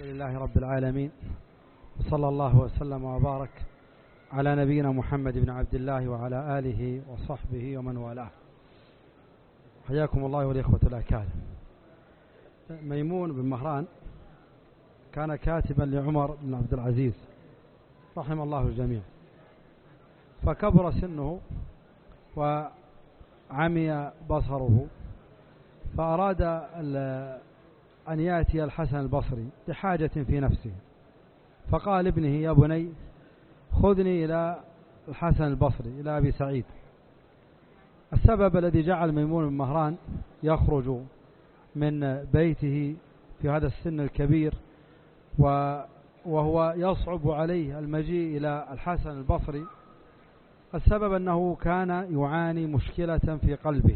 لله رب العالمين، وصلى الله وسلم وبارك على نبينا محمد بن عبد الله وعلى آله وصحبه ومن والاه. حياكم الله والإخوة الأكارم. ميمون بن مهران كان كاتبا لعمر بن عبد العزيز رحم الله الجميع، فكبر سنه وعمي بصره، فأراد أن يأتي الحسن البصري لحاجة في نفسه، فقال ابنه: يا بني خذني إلى الحسن البصري إلى أبي سعيد. السبب الذي جعل ميمون بن مهران يخرج من بيته في هذا السن الكبير وهو يصعب عليه المجيء إلى الحسن البصري، السبب أنه كان يعاني مشكلة في قلبه.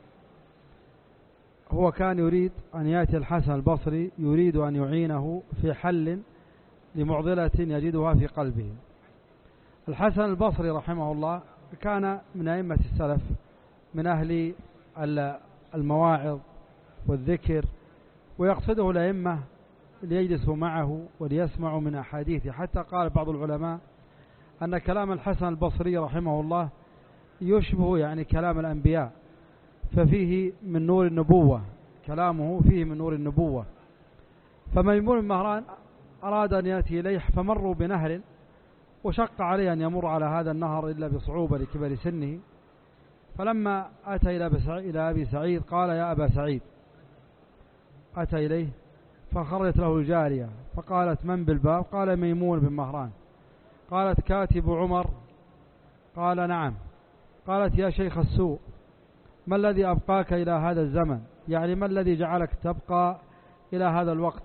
هو كان يريد أن يأتي الحسن البصري، يريد أن يعينه في حل لمعضلة يجدها في قلبه. الحسن البصري رحمه الله كان من أئمة السلف، من أهل المواعظ والذكر، ويقصده الأئمة ليجلسوا معه وليسمعوا من أحاديثه، حتى قال بعض العلماء أن كلام الحسن البصري رحمه الله يشبه يعني كلام الأنبياء، ففيه من نور النبوة، كلامه فيه من نور النبوة. فميمون بن مهران أراد أن يأتي إليه، فمروا بنهر وشق عليه أن يمر على هذا النهر إلا بصعوبة لكبر سنه. فلما أتى إلى أبي سعيد قال: يا أبا سعيد. أتى إليه فخرجت له الجارية فقالت: من بالباب؟ قال: ميمون بن مهران. قالت: كاتب عمر؟ قال: نعم. قالت: يا شيخ السوء، ما الذي أبقاك إلى هذا الزمن؟ يعني ما الذي جعلك تبقى إلى هذا الوقت؟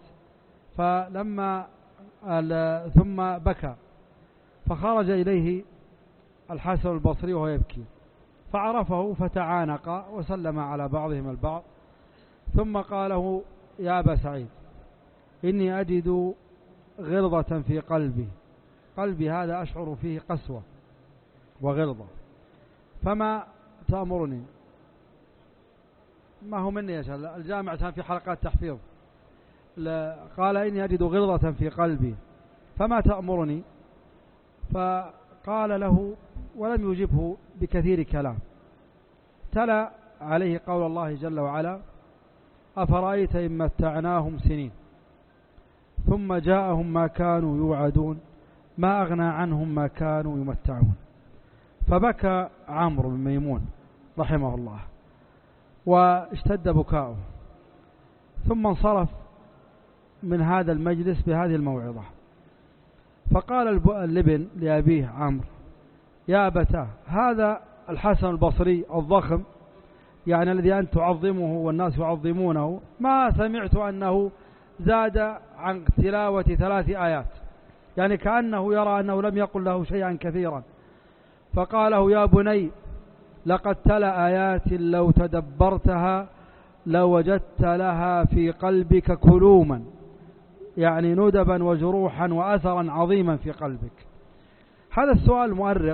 ثم بكى، فخرج إليه الحسن البصري وهو يبكي، فعرفه فتعانق وسلم على بعضهم البعض، ثم قال له: يا أبا سعيد، إني أجد غلظة في قلبي هذا أشعر فيه قسوة وغلظة، فما تأمرني؟ ما هو مني يا شيخ، الجامع كان في حلقات تحفيظ. قال: إني أجد غلظة في قلبي فما تأمرني؟ فقال له ولم يجبه بكثير كلام، تلا عليه قول الله جل وعلا: أفرأيت إن متعناهم سنين ثم جاءهم ما كانوا يوعدون ما أغنى عنهم ما كانوا يمتعون. فبكى عمرو بن ميمون رحمه الله واشتد بكاؤه، ثم انصرف من هذا المجلس بهذه الموعظة. فقال الابن لأبيه عمرو: يا أبتاه، هذا الحسن البصري الضخم، يعني الذي أنت تعظمه والناس يعظمونه، ما سمعت أنه زاد عن تلاوة 3 آيات، يعني كأنه يرى أنه لم يقل له شيئا كثيرا. فقال له: يا بني، لقد تلا آيات لو تدبرتها لوجدت لها في قلبك كلوما، يعني ندبا وجروحا وأثرا عظيما في قلبك. هذا السؤال المؤرق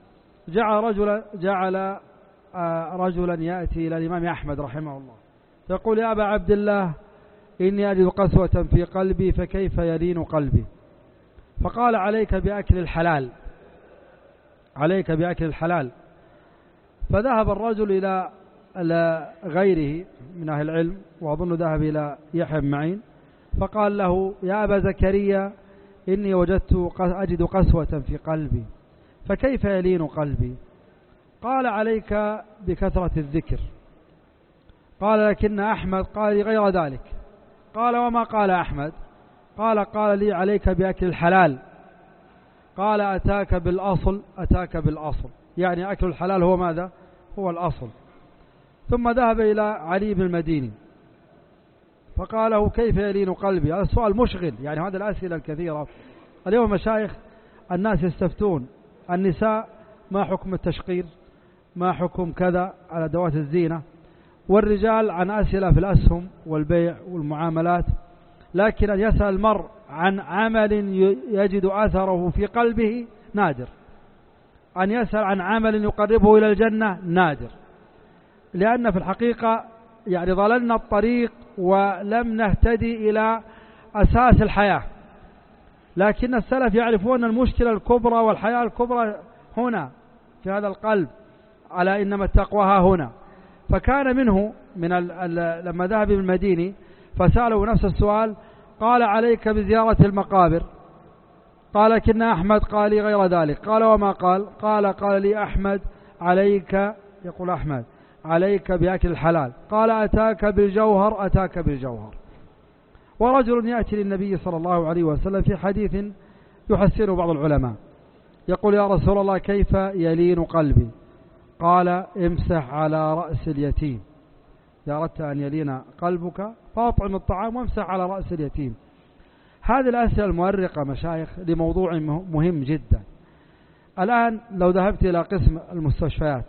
جعل رجلا يأتي إلى الإمام أحمد رحمه الله يقول: يا أبا عبد الله، إني أجد قسوة في قلبي فكيف يلين قلبي؟ فقال: عليك بأكل الحلال، عليك بأكل الحلال. فذهب الرجل إلى غيره من أهل العلم، وأظن ذهب إلى يحيى بن معين، فقال له: يا أبا زكريا، إني أجد قسوة في قلبي فكيف يلين قلبي؟ قال: عليك بكثرة الذكر. قال: لكن أحمد قال لي غير ذلك. قال: وما قال أحمد؟ قال لي: عليك بأكل الحلال. قال: أتاك بالأصل، يعني أكل الحلال هو ماذا؟ هو الأصل. ثم ذهب إلى علي بن المديني فقال له: كيف يلين قلبي؟ هذا السؤال مشغل، يعني هذه الأسئلة الكثيرة. اليوم مشايخ الناس يستفتون النساء: ما حكم التشقير؟ ما حكم كذا على أدوات الزينة؟ والرجال عن أسئلة في الأسهم والبيع والمعاملات. لكن أن يسأل المرء عن عمل يجد أثره في قلبه نادر، أن يسأل عن عمل يقربه إلى الجنة نادر، لأن في الحقيقة يعني ضللنا الطريق ولم نهتدي إلى أساس الحياة، لكن السلف يعرفون المشكلة الكبرى والحياة الكبرى هنا في هذا القلب، على إنما التقوى ها هنا. فكان منه لما ذهب ابن المديني فسأله نفس السؤال، قال عليك بزيارة المقابر، قال لكن أحمد قال لي غير ذلك. قال وما قال لي أحمد عليك، يقول أحمد عليك بأكل الحلال. قال أتاك بالجوهر. ورجل يأتي للنبي صلى الله عليه وسلم في حديث يحسنه بعض العلماء، يقول يا رسول الله كيف يلين قلبي؟ قال امسح على رأس اليتيم، إذا أردت أن يلين قلبك فاطعم الطعام وامسح على رأس اليتيم. هذه الأسئلة المؤرقة مشايخ لموضوع مهم جدا. الآن لو ذهبت إلى قسم المستشفيات،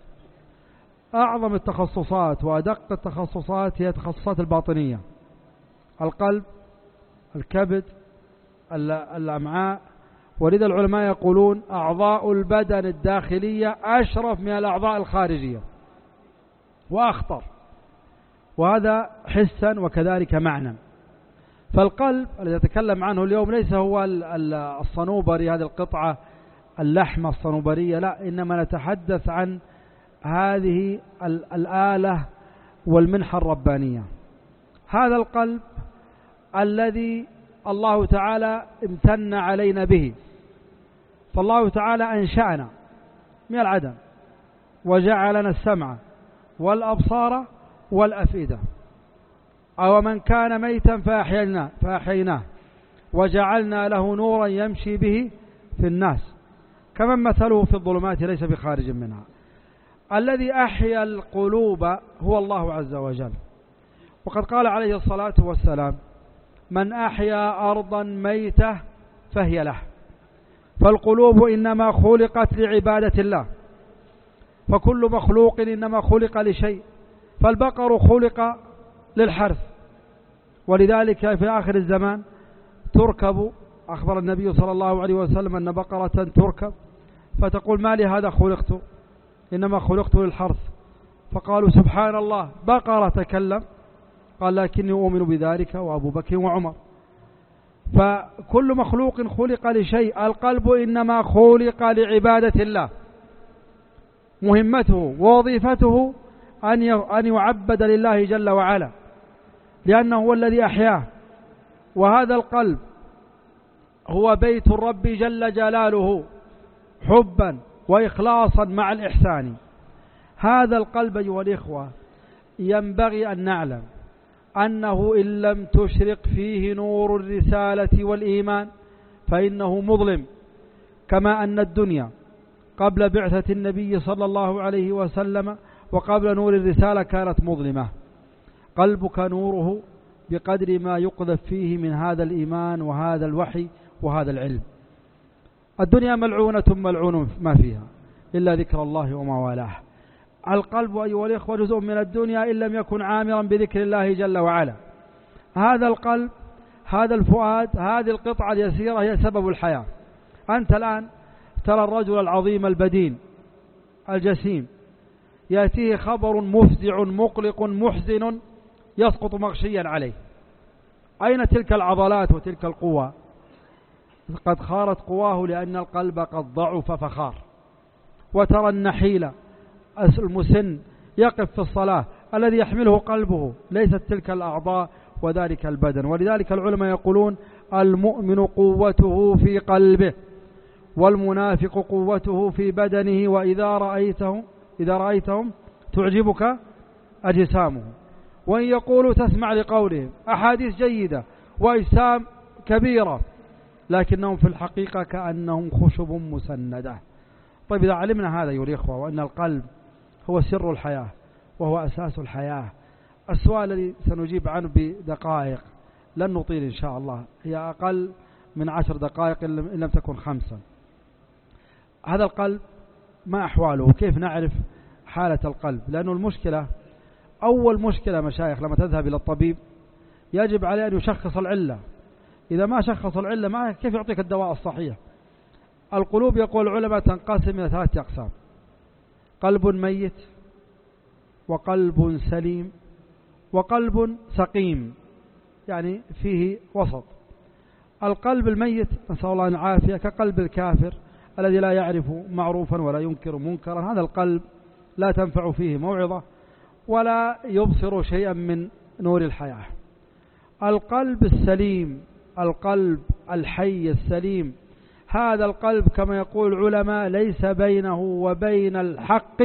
أعظم التخصصات وأدق التخصصات هي التخصصات الباطنية، القلب، الكبد، الأمعاء. ولذا العلماء يقولون أعضاء البدن الداخلية أشرف من الأعضاء الخارجية وأخطر، وهذا حسا وكذلك معنى. فالقلب الذي يتكلم عنه اليوم ليس هو الصنوبري، هذه القطعة اللحمة الصنوبرية، لا، إنما نتحدث عن هذه الآلة والمنحة الربانية. هذا القلب الذي الله تعالى امتن علينا به، فالله تعالى أنشأنا من العدم وجعلنا السمع والأبصار والأفئدة. أو من كان ميتا فأحييناه وجعلنا له نورا يمشي به في الناس كمن مثله في الظلمات ليس بخارج منها. الذي أحيا القلوب هو الله عز وجل، وقد قال عليه الصلاة والسلام من أحيا أرضا ميتة فهي له. فالقلوب إنما خلقت لعبادة الله، فكل مخلوق إنما خلق لشيء، فالبقر خلق للحرث، ولذلك في آخر الزمان تركب. أخبر النبي صلى الله عليه وسلم أن بقرة تركب فتقول ما لي هذا خلقت، إنما خلقت للحرث. فقالوا سبحان الله بقرة تكلم، قال لكني أؤمن بذلك وأبو بكر وعمر. فكل مخلوق خلق لشيء، القلب إنما خلق لعبادة الله، مهمته ووظيفته أن يعبد لله جل وعلا، لأنه هو الذي أحياه. وهذا القلب هو بيت الرب جل جلاله حبا وإخلاصا مع الإحسان. هذا القلب أيها الإخوة ينبغي أن نعلم أنه إن لم تشرق فيه نور الرسالة والإيمان فإنه مظلم، كما أن الدنيا قبل بعثة النبي صلى الله عليه وسلم وقبل نور الرسالة كانت مظلمة. قلبك نوره بقدر ما يقذف فيه من هذا الإيمان وهذا الوحي وهذا العلم. الدنيا ملعونة ملعون ما فيها إلا ذكر الله وما والاه. القلب أيها الإخوة جزء من الدنيا إن لم يكن عامرا بذكر الله جل وعلا. هذا القلب، هذا الفؤاد، هذه القطعة اليسيرة هي سبب الحياة. أنت الآن ترى الرجل العظيم البدين الجسيم يأتيه خبر مفزع مقلق محزن يسقط مغشيا عليه، أين تلك العضلات وتلك القوة؟ قد خارت قواه لأن القلب قد ضعف فخار. وترى النحيل المسن يقف في الصلاة الذي يحمله قلبه ليست تلك الأعضاء وذلك البدن. ولذلك العلماء يقولون المؤمن قوته في قلبه والمنافق قوته في بدنه، وإذا رأيتهم تعجبك أجسامهم، وإن يقولوا تسمع لقولهم، أحاديث جيدة وأجسام كبيرة، لكنهم في الحقيقة كأنهم خشب مسندة. طيب إذا علمنا هذا أيها الإخوة وأن القلب هو سر الحياة وهو أساس الحياة، السؤال الذي سنجيب عنه بدقائق لن نطيل إن شاء الله، هي أقل من 10 دقائق إن لم تكن 5. هذا القلب ما أحواله؟ كيف نعرف حالة القلب؟ لأنه المشكلة، أول مشكلة مشايخ لما تذهب إلى الطبيب يجب عليه أن يشخص العلة. إذا ما شخص العلة ما كيف يعطيك الدواء الصحيح؟ القلوب يقول العلماء تنقسم إلى 3 أقسام: قلب ميت، وقلب سليم، وقلب سقيم. يعني فيه وسط. القلب الميت نسأل الله العافية كقلب الكافر الذي لا يعرف معروفا ولا ينكر منكرا، هذا القلب لا تنفع فيه موعظة ولا يبصر شيئا من نور الحياة. القلب السليم، القلب الحي السليم، هذا القلب كما يقول العلماء ليس بينه وبين الحق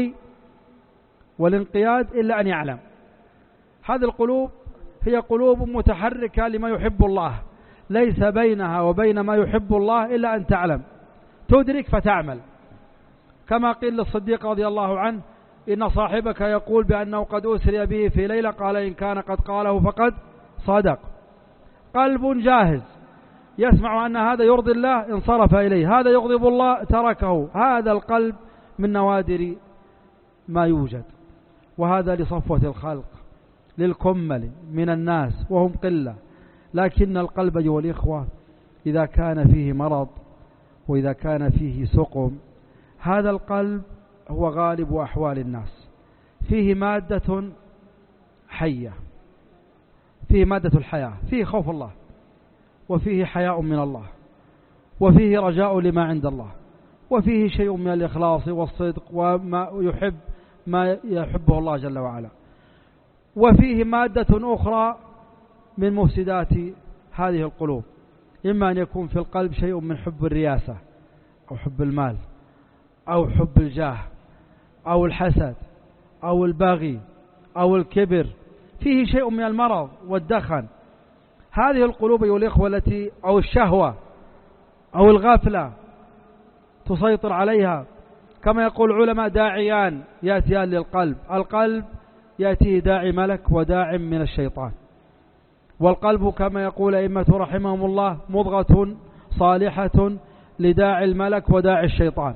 والانقياد إلا أن يعلم. هذه القلوب هي قلوب متحركة لما يحب الله، ليس بينها وبين ما يحب الله إلا أن تعلم، تدرك فتعمل. كما قيل للصديق رضي الله عنه: إن صاحبك يقول بأنه قد أسري به في ليلة، قال إن كان قد قاله فقد صدق. قلب جاهز يسمع أن هذا يرضي الله انصرف إليه، هذا يغضب الله تركه. هذا القلب من نوادر ما يوجد، وهذا لصفوة الخلق للكمل من الناس وهم قلة. لكن القلب أيها الإخوة إذا كان فيه مرض وإذا كان فيه سقم، هذا القلب هو غالب أحوال الناس، فيه مادة حية، فيه مادة الحياة، فيه خوف الله وفيه حياء من الله وفيه رجاء لما عند الله وفيه شيء من الإخلاص والصدق وما يحب ما يحبه الله جل وعلا، وفيه مادة أخرى من مفسدات هذه القلوب، إما أن يكون في القلب شيء من حب الرياسة أو حب المال أو حب الجاه أو الحسد أو البغي أو الكبر، فيه شيء من المرض والدخن. هذه القلوب أيها الإخوة التي أو الشهوة أو الغفلة تسيطر عليها، كما يقول العلماء داعيان يأتيان للقلب، القلب يأتيه داعي ملك وداع من الشيطان. والقلب كما يقول أئمة رحمهم الله مضغة صالحة لداعي الملك وداعي الشيطان.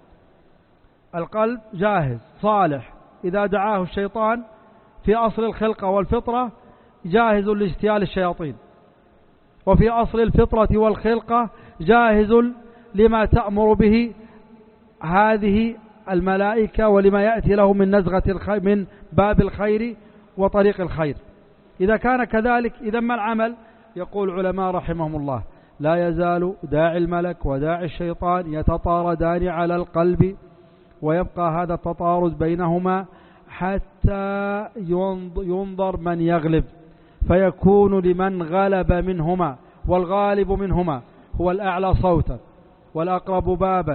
القلب جاهز صالح، إذا دعاه الشيطان في أصل الخلقة والفطرة جاهز لاجتيال الشياطين، وفي أصل الفطرة والخلقة جاهز لما تأمر به هذه الملائكة ولما يأتي له من نزغة الخير من باب الخير وطريق الخير. إذا كان كذلك إذا ما العمل؟ يقول العلماء رحمهم الله لا يزال داعي الملك وداعي الشيطان يتطاردان على القلب، ويبقى هذا التطارد بينهما حتى ينظر من يغلب، فيكون لمن غلب منهما، والغالب منهما هو الأعلى صوتا والأقرب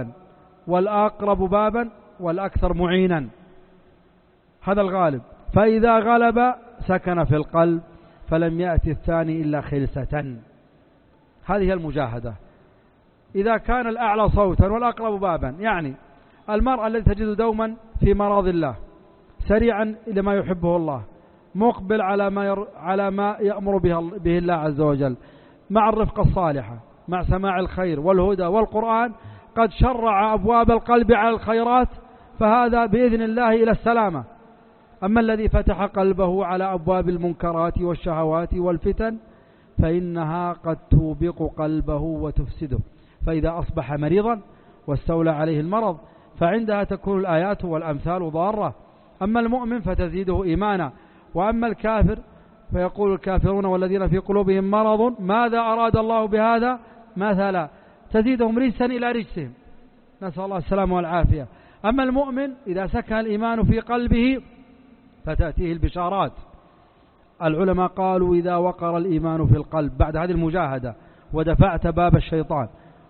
بابا والأكثر معينا، هذا الغالب. فإذا غلب سكن في القلب فلم يأتي الثاني إلا خلسة. هذه المجاهدة. إذا كان الأعلى صوتا والأقرب بابا، يعني المرء الذي تجد دوما في مراض الله، سريعا إلى ما يحبه الله، مقبل على ما يأمر به الله عز وجل، مع الرفقة الصالحة، مع سماع الخير والهدى والقرآن، قد شرع أبواب القلب على الخيرات، فهذا بإذن الله إلى السلامة. أما الذي فتح قلبه على أبواب المنكرات والشهوات والفتن فإنها قد توبق قلبه وتفسده، فإذا أصبح مريضا واستولى عليه المرض فعندها تكون الآيات والأمثال ضارة. أما المؤمن فتزيده إيمانا، وأما الكافر فيقول الكافرون والذين في قلوبهم مرض ماذا أراد الله بهذا مثلا، تزيدهم رجسا إلى رجسهم، نسأل الله السلامة والعافية. أما المؤمن إذا سكن الإيمان في قلبه فتأتيه البشارات. العلماء قالوا إذا وقر الإيمان في القلب بعد هذه المجاهدة ودفعت باب الشيطان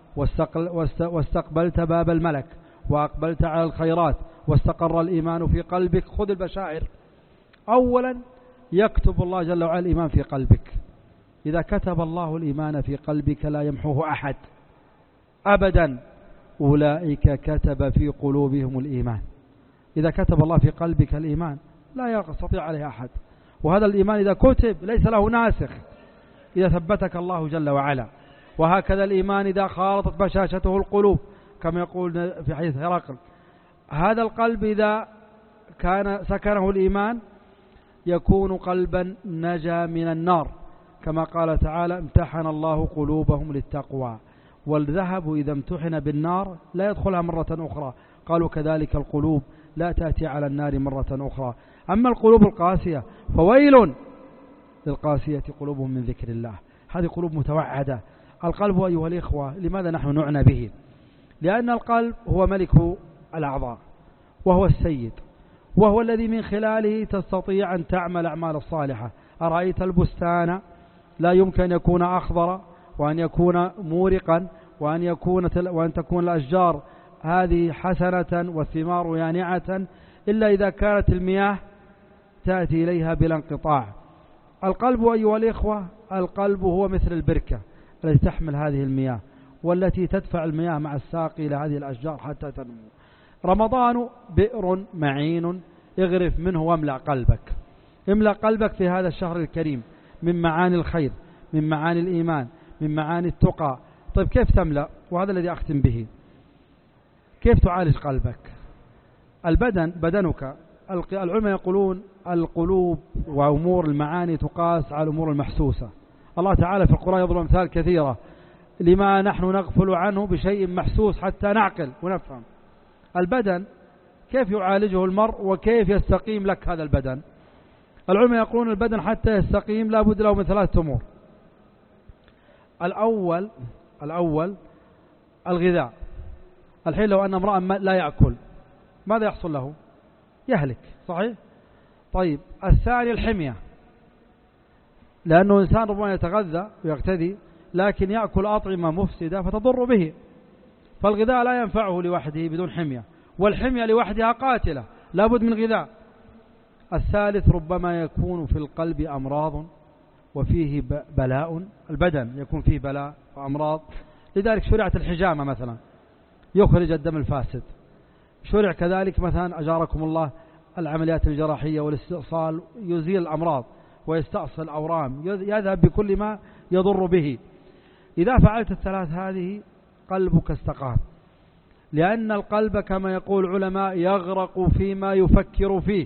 واستقبلت باب الملك وأقبلت على الخيرات واستقر الإيمان في قلبك، خذ البشائر. أولا يكتب الله جل وعلا الإيمان في قلبك. إذا كتب الله الإيمان في قلبك لا يمحوه أحد أبدا، أولئك كتب في قلوبهم الإيمان. إذا كتب الله في قلبك الإيمان لا يستطيع عليه أحد، وهذا الإيمان إذا كتب ليس له ناسخ إذا ثبتك الله جل وعلا. وهكذا الإيمان إذا خالطت بشاشته القلوب، كما يقول في حديث هرقل، هذا القلب إذا كان سكنه الإيمان يكون قلبا نجا من النار، كما قال تعالى امتحن الله قلوبهم للتقوى. والذهب إذا امتحن بالنار لا يدخلها مرة أخرى، قالوا كذلك القلوب لا تأتي على النار مرة أخرى. أما القلوب القاسية فويل للقاسية قلوبهم من ذكر الله. هذه قلوب متوعدة. القلب أيها الإخوة لماذا نحن نعنى به؟ لأن القلب هو ملك الأعضاء، وهو السيد، وهو الذي من خلاله تستطيع أن تعمل أعمال الصالحة. أرأيت البستان لا يمكن أن يكون أخضر، وأن يكون مورقا، وأن تكون الأشجار هذه حسنة والثمار يانعة إلا إذا كانت المياه تأتي إليها بلا انقطاع. القلب أيها الإخوة، القلب هو مثل البركة التي تحمل هذه المياه، والتي تدفع المياه مع الساقي إلى هذه الأشجار حتى تنمو. رمضان بئر معين، اغرف منه واملأ قلبك. املأ قلبك في هذا الشهر الكريم من معاني الخير، من معاني الإيمان، من معاني التقى. طيب كيف تملأ؟ وهذا الذي أختم به. كيف تعالج قلبك؟ بدنك. العلماء يقولون القلوب وأمور المعاني تقاس على الأمور المحسوسة. الله تعالى في القرآن يضرب أمثال كثيرة لما نحن نغفل عنه بشيء محسوس حتى نعقل ونفهم. البدن كيف يعالجه المرء وكيف يستقيم لك هذا البدن؟ العلماء يقولون البدن حتى يستقيم لا بد له من 3 أمور. الأول الغذاء. الحين لو أن امرأ لا يأكل ماذا يحصل له؟ يهلك، صحيح؟ طيب الثاني الحمية، لأنه إنسان ربما يتغذى ويغتذي لكن يأكل أطعمة مفسدة فتضر به، فالغذاء لا ينفعه لوحده بدون حمية، والحمية لوحدها قاتلة، لا بد من غذاء. الثالث ربما يكون في القلب أمراض وفيه بلاء. البدن يكون فيه بلاء وأمراض، لذلك شرعت الحجامة مثلا يخرج الدم الفاسد. شرع كذلك مثلا أجاركم الله العمليات الجراحية والاستئصال يزيل الأمراض ويستأصل الأورام، يذهب بكل ما يضر به. إذا فعلت الثلاث هذه قلبك استقام، لأن القلب كما يقول علماء يغرق فيما يفكر فيه.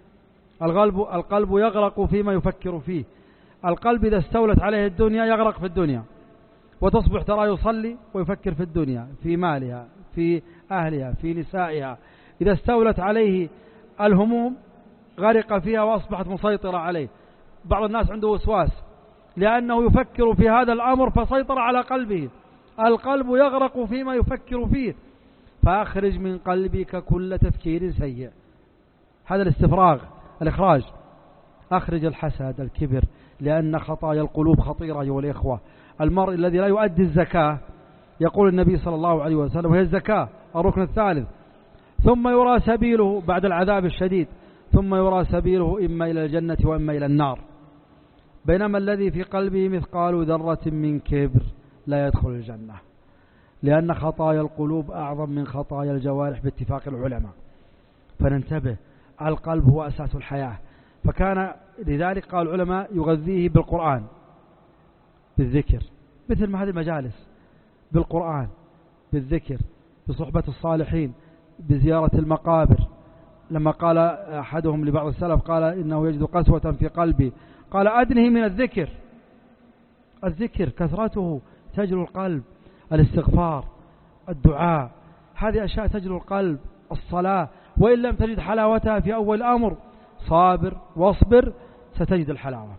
القلب يغرق فيما يفكر فيه. القلب إذا استولت عليه الدنيا يغرق في الدنيا، وتصبح ترى يصلي ويفكر في الدنيا، في مالها، في أهلها، في نسائها. إذا استولت عليه الهموم غرق فيها وأصبحت مسيطرة عليه. بعض الناس عنده وسواس لأنه يفكر في هذا الأمر فسيطر على قلبه. القلب يغرق فيما يفكر فيه، فأخرج من قلبك كل تفكير سيء. هذا الاستفراغ، الإخراج. أخرج الحسد، الكبر، لأن خطايا القلوب خطيرة أيها الإخوة. المرء الذي لا يؤدي الزكاة يقول النبي صلى الله عليه وسلم وهي الزكاة الركن الثالث، ثم يرى سبيله بعد العذاب الشديد، ثم يرى سبيله إما إلى الجنة وإما إلى النار، بينما الذي في قلبه مثقال ذرة من كبر لا يدخل الجنة، لأن خطايا القلوب أعظم من خطايا الجوارح باتفاق العلماء. فننتبه، القلب هو أساس الحياة، فكان لذلك قال العلماء يغذيه بالقرآن، بالذكر، مثل ما هذه المجالس، بالقرآن، بالذكر، بصحبة الصالحين، بزيارة المقابر. لما قال أحدهم لبعض السلف قال إنه يجد قسوة في قلبي، قال أدنه من الذكر. الذكر كثرته تجلو القلب، الاستغفار، الدعاء، هذه أشياء تجلو القلب. الصلاة وإن لم تجد حلاوتها في أول الأمر صابر واصبر ستجد الحلاوة.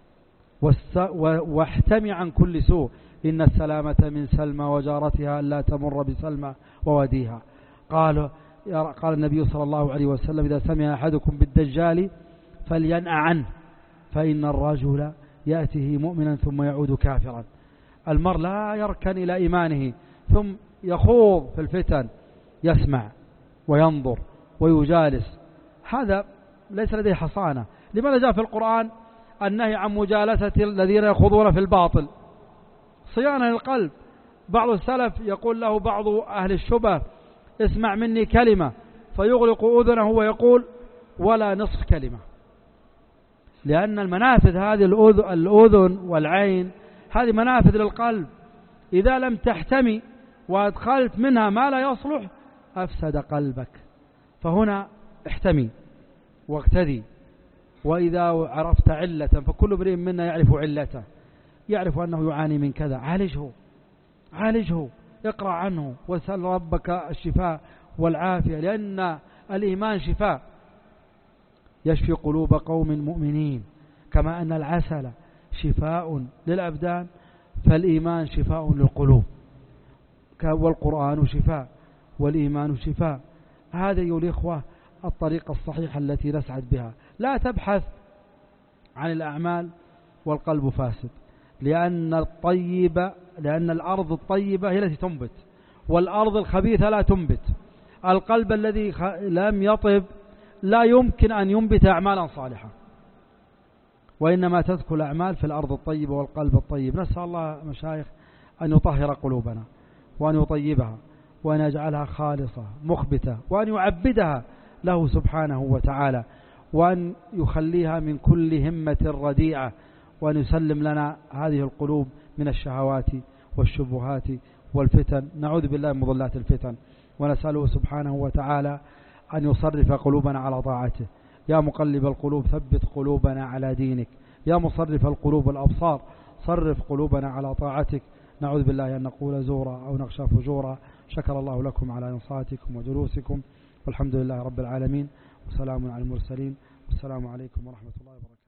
واحتمي عن كل سوء، إن السلامة من سلمى وجارتها لا تمر بسلمى ووديها. قال النبي صلى الله عليه وسلم إذا سمع أحدكم بالدجال فلينأ عنه، فإن الرجل يأتيه مؤمنا ثم يعود كافرا. المرء لا يركن إلى إيمانه ثم يخوض في الفتن، يسمع وينظر ويجالس، هذا ليس لديه حصانة. لماذا جاء في القرآن النهي عن مجالسة الذين يخوضون في الباطل؟ صيانة للقلب. بعض السلف يقول له بعض أهل الشبه اسمع مني كلمة، فيغلق أذنه ويقول ولا نصف كلمة، لأن المنافذ هذه الأذن والعين هذه منافذ للقلب، إذا لم تحتمي وأدخلت منها ما لا يصلح أفسد قلبك. فهنا احتمي واقتدي. وإذا عرفت علة، فكل امرئ منا يعرف علته، يعرف أنه يعاني من كذا، عالجه، اقرأ عنه واسأل ربك الشفاء والعافية، لأن الإيمان شفاء يشفي قلوب قوم مؤمنين. كما أن العسل شفاء للأبدان فالإيمان شفاء للقلوب، والقرآن شفاء والإيمان شفاء. هذا أيها الإخوة الطريقة الصحيحة التي نسعد بها. لا تبحث عن الأعمال والقلب فاسد، لأن الأرض الطيبة هي التي تنبت، والأرض الخبيثة لا تنبت. القلب الذي لم يطب لا يمكن أن ينبت أعمالا صالحة، وإنما تذكر الأعمال في الأرض الطيبة والقلب الطيب. نسأل الله مشايخ أن يطهر قلوبنا وأن يطيبها وأن يجعلها خالصة مخبتة، وأن يعبدها له سبحانه وتعالى، وأن يخليها من كل همة رديئة، وأن يسلم لنا هذه القلوب من الشهوات والشبهات والفتن. نعوذ بالله من مضلات الفتن، ونسأله سبحانه وتعالى أن يصرف قلوبنا على طاعته. يا مقلب القلوب ثبت قلوبنا على دينك، يا مصرف القلوب الأبصار صرف قلوبنا على طاعتك. نعوذ بالله أن نقول زورا أو نخشى فجورا. شكر الله لكم على إنصاتكم ودروسكم، والحمد لله رب العالمين، وسلام على المرسلين، والسلام عليكم ورحمة الله وبركاته.